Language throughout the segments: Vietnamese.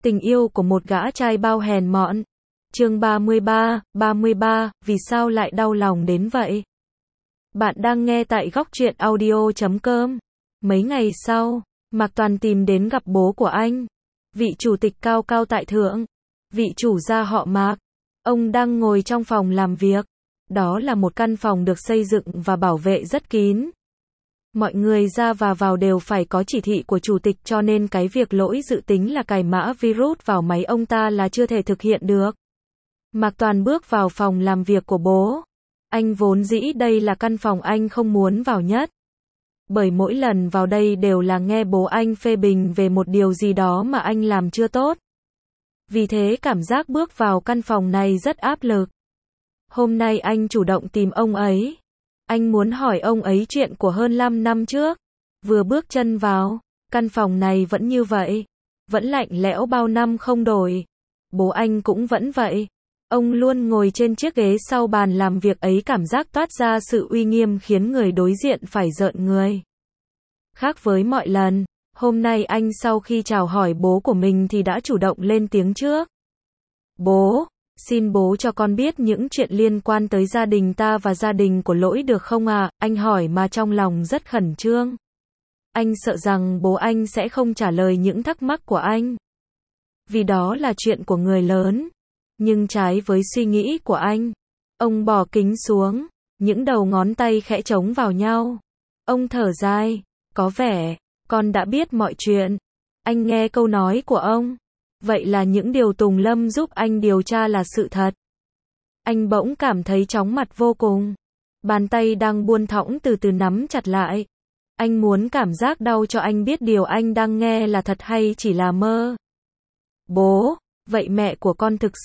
Tình yêu của một gã trai bao hèn mọn. Chương 33, vì sao lại đau lòng đến vậy? Bạn đang nghe tại Góc Truyện Audio.com. Mấy ngày sau, Mạc Toàn tìm đến gặp bố của anh, vị chủ tịch cao cao tại thượng, vị chủ gia họ Mạc. Ông đang ngồi trong phòng làm việc. Đó là một căn phòng được xây dựng và bảo vệ rất kín. Mọi người ra và vào đều phải có chỉ thị của chủ tịch, cho nên cái việc Lỗi dự tính là cài mã virus vào máy ông ta là chưa thể thực hiện được. Mạc Toàn bước vào phòng làm việc của bố. Anh vốn dĩ đây là căn phòng anh không muốn vào nhất. Bởi mỗi lần vào đây đều là nghe bố anh phê bình về một điều gì đó mà anh làm chưa tốt. Vì thế cảm giác bước vào căn phòng này rất áp lực. Hôm nay anh chủ động tìm ông ấy. Anh muốn hỏi ông ấy chuyện của hơn 5 năm trước. Vừa bước chân vào, căn phòng này vẫn như vậy. Vẫn lạnh lẽo bao năm không đổi. Bố anh cũng vẫn vậy. Ông luôn ngồi trên chiếc ghế sau bàn làm việc ấy, cảm giác toát ra sự uy nghiêm khiến người đối diện phải rợn người. Khác với mọi lần, hôm nay anh sau khi chào hỏi bố của mình thì đã chủ động lên tiếng trước. Bố, xin bố cho con biết những chuyện liên quan tới gia đình ta và gia đình của Lỗi được không ạ? Anh hỏi mà trong lòng rất khẩn trương. Anh sợ rằng bố anh sẽ không trả lời những thắc mắc của anh. Vì đó là chuyện của người lớn. Nhưng trái với suy nghĩ của anh, ông bỏ kính xuống, những đầu ngón tay khẽ chống vào nhau. Ông thở dài, có vẻ, con đã biết mọi chuyện. Anh nghe câu nói của ông. Vậy là những điều Tùng Lâm giúp anh điều tra là sự thật. Anh bỗng cảm thấy chóng mặt vô cùng. Bàn tay đang buông thõng từ từ nắm chặt lại. Anh muốn cảm giác đau cho anh biết điều anh đang nghe là thật hay chỉ là mơ. Bố, vậy mẹ của con thực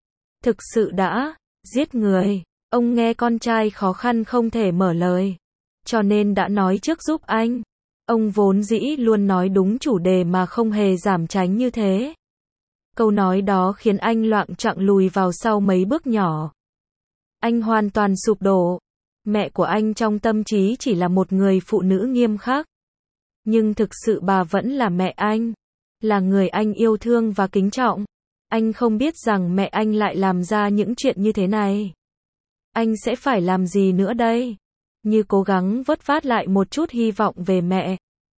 sự đã giết người. Ông nghe con trai khó khăn không thể mở lời, cho nên đã nói trước giúp anh. Ông vốn dĩ luôn nói đúng chủ đề mà không hề giảm tránh như thế. Câu nói đó khiến anh loạng choạng lùi vào sau mấy bước nhỏ. Anh hoàn toàn sụp đổ. Mẹ của anh trong tâm trí chỉ là một người phụ nữ nghiêm khắc. Nhưng thực sự bà vẫn là mẹ anh. Là người anh yêu thương và kính trọng. Anh không biết rằng mẹ anh lại làm ra những chuyện như thế này. Anh sẽ phải làm gì nữa đây? Như cố gắng vớt vát lại một chút hy vọng về mẹ.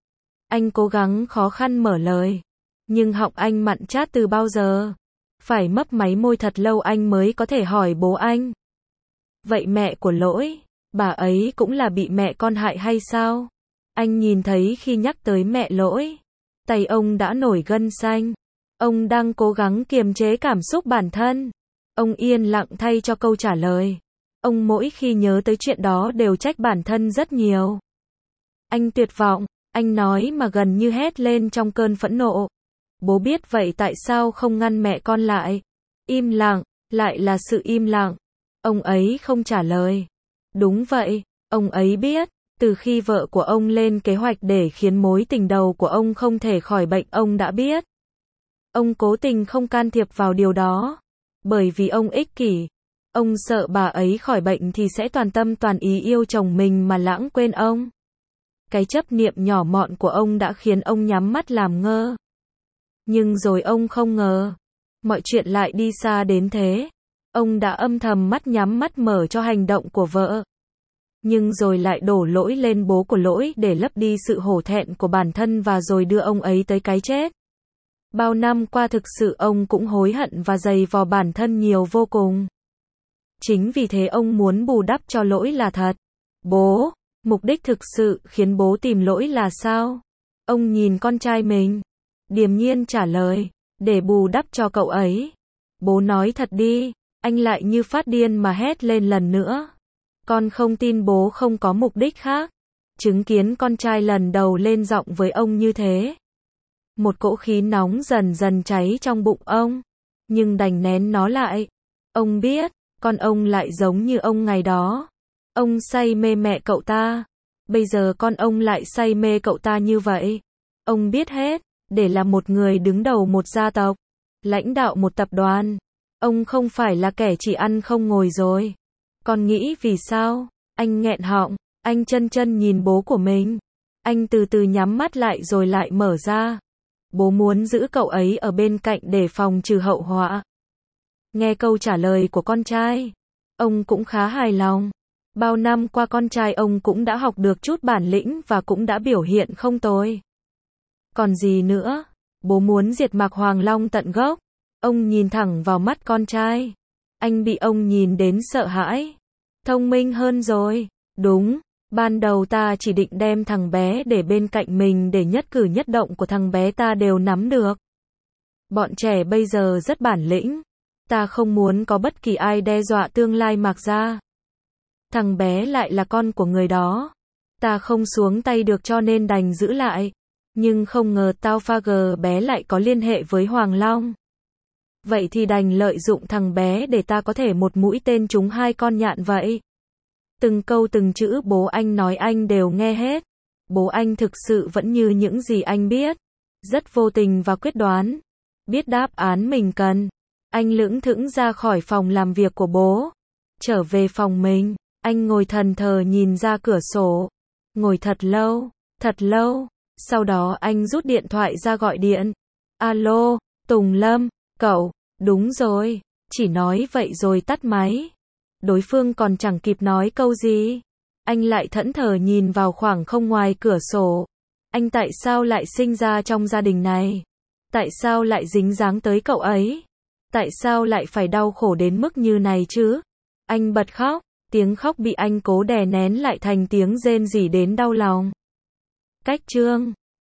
Anh cố gắng khó khăn mở lời. Nhưng họng anh mặn chát từ bao giờ? Phải mấp máy môi thật lâu anh mới có thể hỏi bố anh. Vậy mẹ của Lỗi, bà ấy cũng là bị mẹ con hại hay sao? Anh nhìn thấy khi nhắc tới mẹ Lỗi, tay ông đã nổi gân xanh. Ông đang cố gắng kiềm chế cảm xúc bản thân. Ông yên lặng thay cho câu trả lời. Ông mỗi khi nhớ tới chuyện đó đều trách bản thân rất nhiều. Anh tuyệt vọng, anh nói mà gần như hét lên trong cơn phẫn nộ. Bố biết vậy tại sao không ngăn mẹ con lại? Im lặng, lại là sự im lặng. Ông ấy không trả lời. Đúng vậy, ông ấy biết, từ khi vợ của ông lên kế hoạch để khiến mối tình đầu của ông không thể khỏi bệnh, ông đã biết. Ông cố tình không can thiệp vào điều đó. Bởi vì ông ích kỷ. Ông sợ bà ấy khỏi bệnh thì sẽ toàn tâm toàn ý yêu chồng mình mà lãng quên ông. Cái chấp niệm nhỏ mọn của ông đã khiến ông nhắm mắt làm ngơ. Nhưng rồi ông không ngờ, mọi chuyện lại đi xa đến thế. Ông đã âm thầm nhắm mắt mở cho hành động của vợ. Nhưng rồi lại đổ lỗi lên bố của Lỗi để lấp đi sự hổ thẹn của bản thân và rồi đưa ông ấy tới cái chết. Bao năm qua thực sự ông cũng hối hận và giày vò bản thân nhiều vô cùng. Chính vì thế ông muốn bù đắp cho Lỗi là thật. Bố, mục đích thực sự khiến bố tìm Lỗi là sao? Ông nhìn con trai mình, điềm nhiên trả lời, để bù đắp cho cậu ấy. Bố nói thật đi. Anh lại như phát điên mà hét lên lần nữa. Con không tin bố không có mục đích khác. Chứng kiến con trai lần đầu lên giọng với ông như thế. Một cỗ khí nóng dần dần cháy trong bụng ông. Nhưng đành nén nó lại. Ông biết, con ông lại giống như ông ngày đó. Ông say mê mẹ cậu ta. Bây giờ con ông lại say mê cậu ta như vậy. Ông biết hết, để là một người đứng đầu một gia tộc, lãnh đạo một tập đoàn. Ông không phải là kẻ chỉ ăn không ngồi rồi. Con nghĩ vì sao? Anh nghẹn họng, anh chân nhìn bố của mình. Anh từ từ nhắm mắt lại rồi lại mở ra. Bố muốn giữ cậu ấy ở bên cạnh để phòng trừ hậu họa. Nghe câu trả lời của con trai, ông cũng khá hài lòng. Bao năm qua con trai ông cũng đã học được chút bản lĩnh và cũng đã biểu hiện không tồi. Còn gì nữa? Bố muốn diệt Mạc Hoàng Long tận gốc. Ông nhìn thẳng vào mắt con trai. Anh bị ông nhìn đến sợ hãi. Thông minh hơn rồi. Đúng, ban đầu ta chỉ định đem thằng bé để bên cạnh mình để nhất cử nhất động của thằng bé ta đều nắm được. Bọn trẻ bây giờ rất bản lĩnh. Ta không muốn có bất kỳ ai đe dọa tương lai Mạc gia. Thằng bé lại là con của người đó. Ta không xuống tay được cho nên đành giữ lại. Nhưng không ngờ tao pha gờ bé lại có liên hệ với Hoàng Long. Vậy thì đành lợi dụng thằng bé để ta có thể một mũi tên trúng hai con nhạn vậy. Từng câu từng chữ bố anh nói anh đều nghe hết. Bố anh thực sự vẫn như những gì anh biết. Rất vô tình và quyết đoán. Biết đáp án mình cần. Anh lững thững ra khỏi phòng làm việc của bố. Trở về phòng mình. Anh ngồi thẫn thờ nhìn ra cửa sổ. Ngồi thật lâu. Thật lâu. Sau đó anh rút điện thoại ra gọi điện. Alo, Tùng Lâm, cậu, đúng rồi. Chỉ nói vậy rồi tắt máy. Đối phương còn chẳng kịp nói câu gì. Anh lại thẫn thờ nhìn vào khoảng không ngoài cửa sổ. Anh tại sao lại sinh ra trong gia đình này? Tại sao lại dính dáng tới cậu ấy? Tại sao lại phải đau khổ đến mức như này chứ? Anh bật khóc. Tiếng khóc bị anh cố đè nén lại thành tiếng rên rỉ đến đau lòng. Cách chương